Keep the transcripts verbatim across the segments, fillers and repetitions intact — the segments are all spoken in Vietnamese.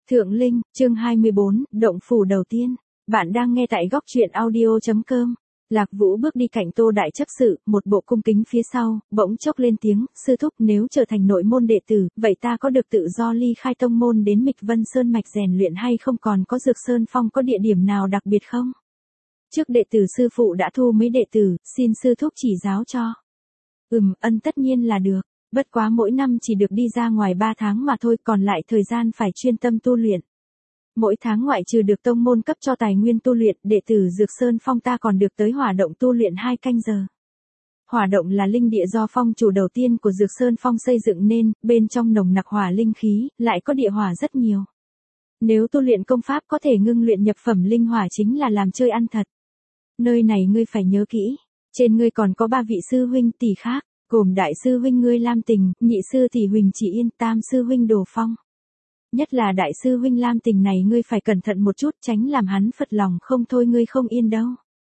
Thượng Linh, chương hai mươi bốn, động phủ đầu tiên. Bạn đang nghe tại góc truyện audio.com. Lạc Vũ bước đi cạnh Tô Đại chấp sự, một bộ cung kính phía sau, bỗng chốc lên tiếng, sư thúc nếu trở thành nội môn đệ tử, vậy ta có được tự do ly khai tông môn đến Mịch Vân Sơn mạch rèn luyện hay không, còn có Dược Sơn Phong có địa điểm nào đặc biệt không? Trước đệ tử sư phụ đã thu mấy đệ tử, xin sư thúc chỉ giáo cho. Ừm, ân tất nhiên là được. Bất quá mỗi năm chỉ được đi ra ngoài ba tháng mà thôi, còn lại thời gian phải chuyên tâm tu luyện. Mỗi tháng ngoại trừ được tông môn cấp cho tài nguyên tu luyện, đệ tử Dược Sơn Phong ta còn được tới hỏa động tu luyện hai canh giờ. Hỏa động là linh địa do phong chủ đầu tiên của Dược Sơn Phong xây dựng nên, bên trong nồng nặc hỏa linh khí, lại có địa hỏa rất nhiều. Nếu tu luyện công pháp có thể ngưng luyện nhập phẩm linh hỏa chính là làm chơi ăn thật. Nơi này ngươi phải nhớ kỹ, trên ngươi còn có ba vị sư huynh tỷ khác, gồm đại sư huynh ngươi Lam Tình, nhị sư tỷ Huỳnh Chỉ Yên, tam sư huynh Đồ Phong. Nhất là đại sư huynh Lam Tình này ngươi phải cẩn thận một chút, tránh làm hắn phật lòng, không thôi ngươi không yên đâu.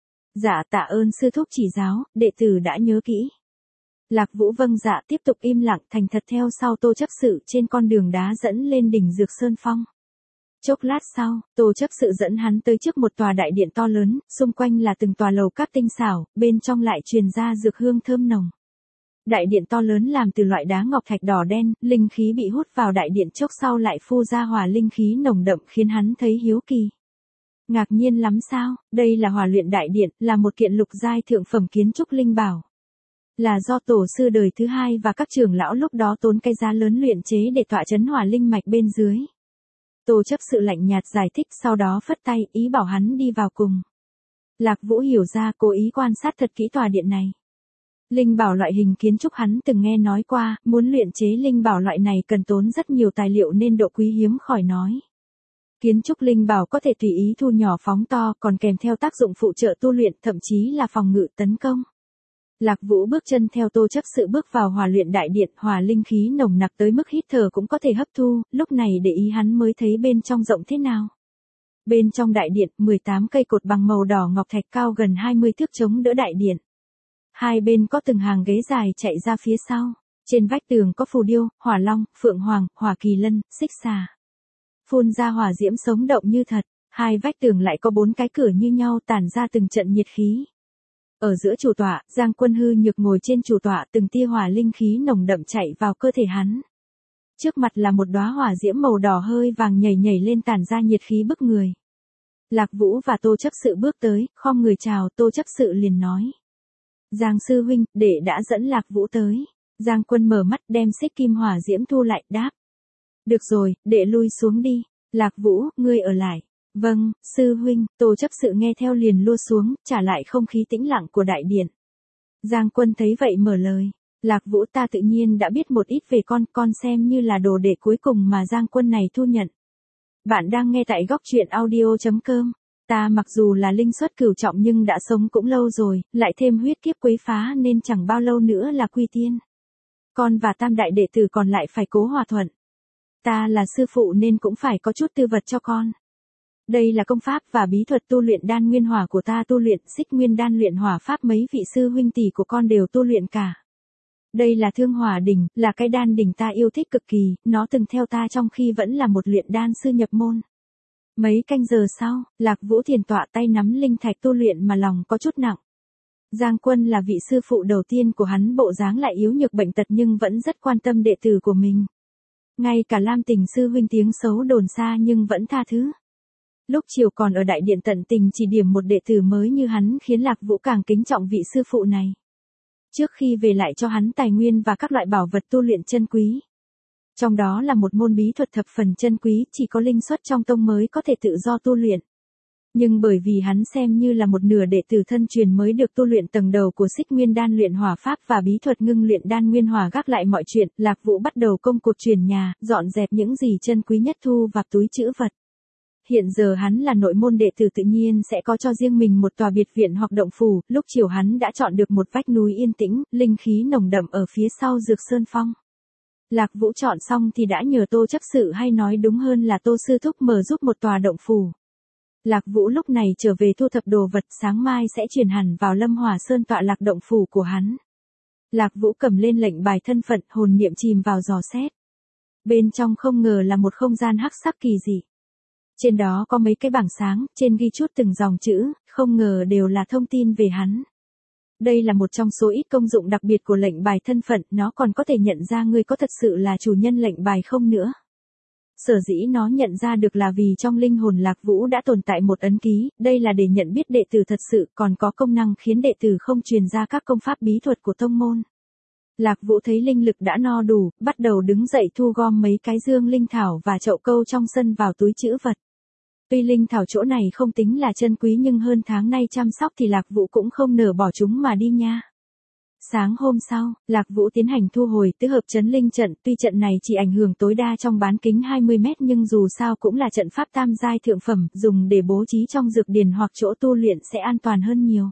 Dạ tạ ơn sư thúc chỉ giáo, đệ tử đã nhớ kỹ. Lạc Vũ vâng dạ tiếp tục im lặng thành thật theo sau Tô chấp sự trên con đường đá dẫn lên đỉnh Dược Sơn Phong. Chốc lát sau, Tô chấp sự dẫn hắn tới trước một tòa đại điện to lớn, xung quanh là từng tòa lầu các tinh xảo, bên trong lại truyền ra dược hương thơm nồng. Đại điện to lớn làm từ loại đá ngọc thạch đỏ đen, linh khí bị hút vào đại điện chốc sau lại phu ra hỏa linh khí nồng đậm khiến hắn thấy hiếu kỳ. Ngạc nhiên lắm sao, đây là hỏa luyện đại điện, là một kiện lục giai thượng phẩm kiến trúc linh bảo. Là do tổ sư đời thứ hai và các trưởng lão lúc đó tốn cái giá lớn luyện chế để tọa chấn hỏa linh mạch bên dưới. Tô chấp sự lạnh nhạt giải thích sau đó phất tay ý bảo hắn đi vào cùng. Lạc Vũ hiểu ra cố ý quan sát thật kỹ tòa điện này. Linh bảo loại hình kiến trúc hắn từng nghe nói qua, muốn luyện chế linh bảo loại này cần tốn rất nhiều tài liệu nên độ quý hiếm khỏi nói. Kiến trúc linh bảo có thể tùy ý thu nhỏ phóng to, còn kèm theo tác dụng phụ trợ tu luyện, thậm chí là phòng ngự tấn công. Lạc Vũ bước chân theo Tô chấp sự bước vào hỏa luyện đại điện, hỏa linh khí nồng nặc tới mức hít thở cũng có thể hấp thu, lúc này để ý hắn mới thấy bên trong rộng thế nào. Bên trong đại điện, mười tám cây cột bằng màu đỏ ngọc thạch cao gần hai mươi thước chống đỡ đại điện. Hai bên có từng hàng ghế dài chạy ra phía sau, trên vách tường có phù điêu, hỏa long, phượng hoàng, hỏa kỳ lân, xích xà. Phun ra hỏa diễm sống động như thật, hai vách tường lại có bốn cái cửa như nhau tản ra từng trận nhiệt khí. Ở giữa chủ tọa, Giang Quân hư nhược ngồi trên chủ tọa, từng tia hỏa linh khí nồng đậm chạy vào cơ thể hắn. Trước mặt là một đóa hỏa diễm màu đỏ hơi vàng nhảy nhảy lên tản ra nhiệt khí bức người. Lạc Vũ và Tô chấp sự bước tới, khom người chào, Tô chấp sự liền nói. Giang sư huynh, đệ đã dẫn Lạc Vũ tới. Giang Quân mở mắt đem xích kim hỏa diễm thu lại, đáp. Được rồi, đệ lui xuống đi. Lạc Vũ, ngươi ở lại. Vâng, sư huynh, Tô chấp sự nghe theo liền lua xuống, trả lại không khí tĩnh lặng của đại điện. Giang Quân thấy vậy mở lời. Lạc Vũ ta tự nhiên đã biết một ít về con, con xem như là đồ đệ cuối cùng mà Giang Quân này thu nhận. Bạn đang nghe tại góc truyện audio.com. Ta mặc dù là linh xuất cửu trọng nhưng đã sống cũng lâu rồi, lại thêm huyết kiếp quấy phá nên chẳng bao lâu nữa là quy tiên. Con và tam đại đệ tử còn lại phải cố hòa thuận. Ta là sư phụ nên cũng phải có chút tư vật cho con. Đây là công pháp và bí thuật tu luyện đan nguyên hỏa của ta tu luyện, xích nguyên đan luyện hỏa pháp mấy vị sư huynh tỷ của con đều tu luyện cả. Đây là thương hỏa đỉnh, là cái đan đỉnh ta yêu thích cực kỳ, nó từng theo ta trong khi vẫn là một luyện đan sư nhập môn. Mấy canh giờ sau, Lạc Vũ thiền tọa tay nắm linh thạch tu luyện mà lòng có chút nặng. Giang Quân là vị sư phụ đầu tiên của hắn, bộ dáng lại yếu nhược bệnh tật nhưng vẫn rất quan tâm đệ tử của mình. Ngay cả Lam Tình sư huynh tiếng xấu đồn xa nhưng vẫn tha thứ. Lúc chiều còn ở đại điện tận tình chỉ điểm một đệ tử mới như hắn khiến Lạc Vũ càng kính trọng vị sư phụ này. Trước khi về lại cho hắn tài nguyên và các loại bảo vật tu luyện chân quý. Trong đó là một môn bí thuật thập phần chân quý, chỉ có linh xuất trong tông mới có thể tự do tu luyện. Nhưng bởi vì hắn xem như là một nửa đệ tử thân truyền mới được tu luyện tầng đầu của xích nguyên đan luyện hỏa pháp và bí thuật ngưng luyện đan nguyên hỏa, gác lại mọi chuyện, Lạc Vũ bắt đầu công cuộc chuyển nhà, dọn dẹp những gì chân quý nhất thu vào túi trữ vật. Hiện giờ hắn là nội môn đệ tử tự nhiên sẽ có cho riêng mình một tòa biệt viện hoặc động phủ, lúc chiều hắn đã chọn được một vách núi yên tĩnh, linh khí nồng đậm ở phía sau Dược Sơn Phong. Lạc Vũ chọn xong thì đã nhờ Tô chấp sự, hay nói đúng hơn là Tô sư thúc mở giúp một tòa động phủ. Lạc Vũ lúc này trở về thu thập đồ vật, sáng mai sẽ chuyển hẳn vào Lâm Hỏa Sơn tọa lạc động phủ của hắn. Lạc Vũ cầm lên lệnh bài thân phận, hồn niệm chìm vào dò xét. Bên trong không ngờ là một không gian hắc sắc kỳ dị. Trên đó có mấy cái bảng sáng, trên ghi chút từng dòng chữ, không ngờ đều là thông tin về hắn. Đây là một trong số ít công dụng đặc biệt của lệnh bài thân phận, nó còn có thể nhận ra ngươi có thật sự là chủ nhân lệnh bài không nữa. Sở dĩ nó nhận ra được là vì trong linh hồn Lạc Vũ đã tồn tại một ấn ký, đây là để nhận biết đệ tử thật sự, còn có công năng khiến đệ tử không truyền ra các công pháp bí thuật của tông môn. Lạc Vũ thấy linh lực đã no đủ, bắt đầu đứng dậy thu gom mấy cái dương linh thảo và chậu câu trong sân vào túi trữ vật. Tuy linh thảo chỗ này không tính là chân quý nhưng hơn tháng nay chăm sóc thì Lạc Vũ cũng không nỡ bỏ chúng mà đi nha. Sáng hôm sau, Lạc Vũ tiến hành thu hồi tứ hợp chấn linh trận, tuy trận này chỉ ảnh hưởng tối đa trong bán kính hai mươi mét nhưng dù sao cũng là trận pháp tam giai thượng phẩm, dùng để bố trí trong dược điền hoặc chỗ tu luyện sẽ an toàn hơn nhiều.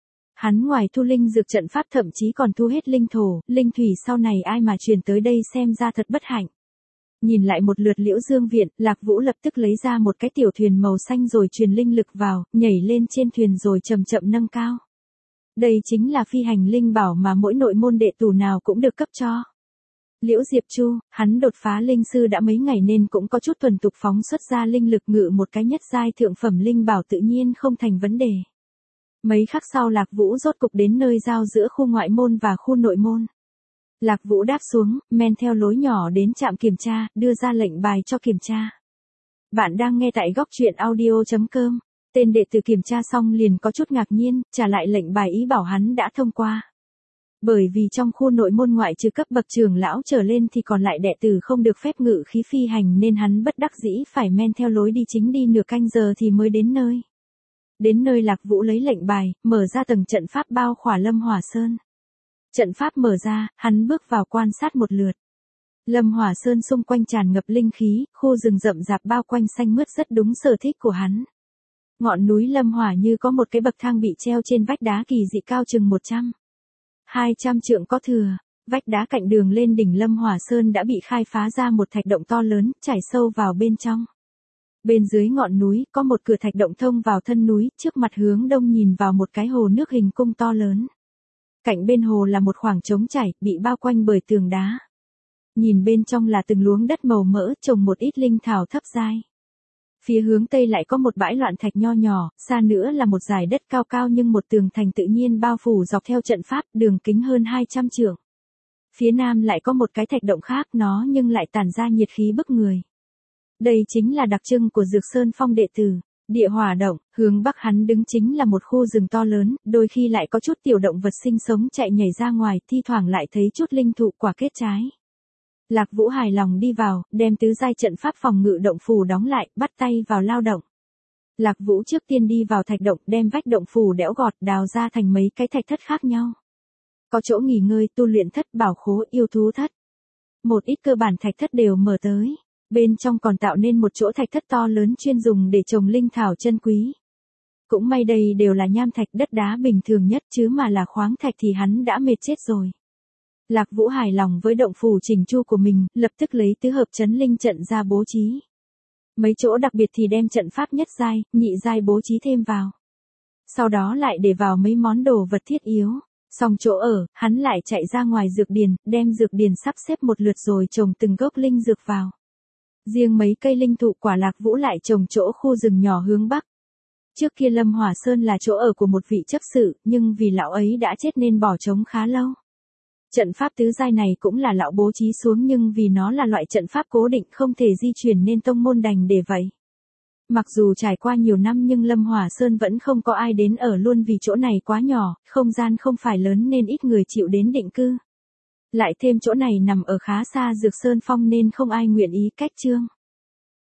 Hắn ngoài thu linh dược trận pháp thậm chí còn thu hết linh thổ, linh thủy sau này ai mà truyền tới đây xem ra thật bất hạnh. Nhìn lại một lượt Liễu Dương viện, Lạc Vũ lập tức lấy ra một cái tiểu thuyền màu xanh rồi truyền linh lực vào, nhảy lên trên thuyền rồi chậm chậm nâng cao. Đây chính là phi hành linh bảo mà mỗi nội môn đệ tử nào cũng được cấp cho. Liễu Diệp Chu, hắn đột phá linh sư đã mấy ngày nên cũng có chút thuần tục phóng xuất ra linh lực ngự một cái nhất giai thượng phẩm linh bảo tự nhiên không thành vấn đề. Mấy khắc sau Lạc Vũ rốt cục đến nơi giao giữa khu ngoại môn và khu nội môn. Lạc Vũ đáp xuống, men theo lối nhỏ đến trạm kiểm tra, đưa ra lệnh bài cho kiểm tra. Bạn đang nghe tại góc truyện audio chấm com. Tên đệ tử kiểm tra xong liền có chút ngạc nhiên, trả lại lệnh bài ý bảo hắn đã thông qua. Bởi vì trong khu nội môn ngoại trừ cấp bậc trưởng lão trở lên thì còn lại đệ tử không được phép ngự khí phi hành nên hắn bất đắc dĩ phải men theo lối đi chính đi nửa canh giờ thì mới đến nơi. Đến nơi Lạc Vũ lấy lệnh bài, mở ra tầng trận pháp bao khỏa Lâm Hỏa Sơn. Trận pháp mở ra, hắn bước vào quan sát một lượt. Lâm Hỏa Sơn xung quanh tràn ngập linh khí, khu rừng rậm rạp bao quanh xanh mướt rất đúng sở thích của hắn. Ngọn núi Lâm Hỏa như có một cái bậc thang bị treo trên vách đá kỳ dị cao chừng một trăm, hai trăm trượng có thừa. Vách đá cạnh đường lên đỉnh Lâm Hỏa Sơn đã bị khai phá ra một thạch động to lớn, chảy sâu vào bên trong. Bên dưới ngọn núi có một cửa thạch động thông vào thân núi, trước mặt hướng đông nhìn vào một cái hồ nước hình cung to lớn. Cạnh bên hồ là một khoảng trống chảy, bị bao quanh bởi tường đá. Nhìn bên trong là từng luống đất màu mỡ, trồng một ít linh thảo thấp giai. Phía hướng tây lại có một bãi loạn thạch nho nhỏ, xa nữa là một dải đất cao cao nhưng một tường thành tự nhiên bao phủ dọc theo trận pháp, đường kính hơn hai trăm trượng. Phía nam lại có một cái thạch động khác nó nhưng lại tản ra nhiệt khí bức người. Đây chính là đặc trưng của Dược Sơn Phong đệ tử. Địa hỏa động, hướng bắc hắn đứng chính là một khu rừng to lớn, đôi khi lại có chút tiểu động vật sinh sống chạy nhảy ra ngoài, thi thoảng lại thấy chút linh thụ quả kết trái. Lạc Vũ hài lòng đi vào, đem tứ giai trận pháp phòng ngự động phù đóng lại, bắt tay vào lao động. Lạc Vũ trước tiên đi vào thạch động, đem vách động phù đẽo gọt, đào ra thành mấy cái thạch thất khác nhau. Có chỗ nghỉ ngơi, tu luyện thất, bảo khố, yêu thú thất. Một ít cơ bản thạch thất đều mở tới. Bên trong còn tạo nên một chỗ thạch thất to lớn chuyên dùng để trồng linh thảo chân quý. Cũng may đây đều là nham thạch đất đá bình thường nhất chứ mà là khoáng thạch thì hắn đã mệt chết rồi. Lạc Vũ hài lòng với động phủ chỉnh chu của mình, lập tức lấy tứ hợp chấn linh trận ra bố trí. Mấy chỗ đặc biệt thì đem trận pháp nhất giai, nhị giai bố trí thêm vào. Sau đó lại để vào mấy món đồ vật thiết yếu. Xong chỗ ở, hắn lại chạy ra ngoài dược điền, đem dược điền sắp xếp một lượt rồi trồng từng gốc linh dược vào. Riêng mấy cây linh thụ quả Lạc Vũ lại trồng chỗ khu rừng nhỏ hướng bắc. Trước kia Lâm Hỏa Sơn là chỗ ở của một vị chấp sự, nhưng vì lão ấy đã chết nên bỏ trống khá lâu. Trận pháp tứ giai này cũng là lão bố trí xuống nhưng vì nó là loại trận pháp cố định không thể di chuyển nên tông môn đành để vậy. Mặc dù trải qua nhiều năm nhưng Lâm Hỏa Sơn vẫn không có ai đến ở luôn vì chỗ này quá nhỏ, không gian không phải lớn nên ít người chịu đến định cư. Lại thêm chỗ này nằm ở khá xa Dược Sơn Phong nên không ai nguyện ý cách trương.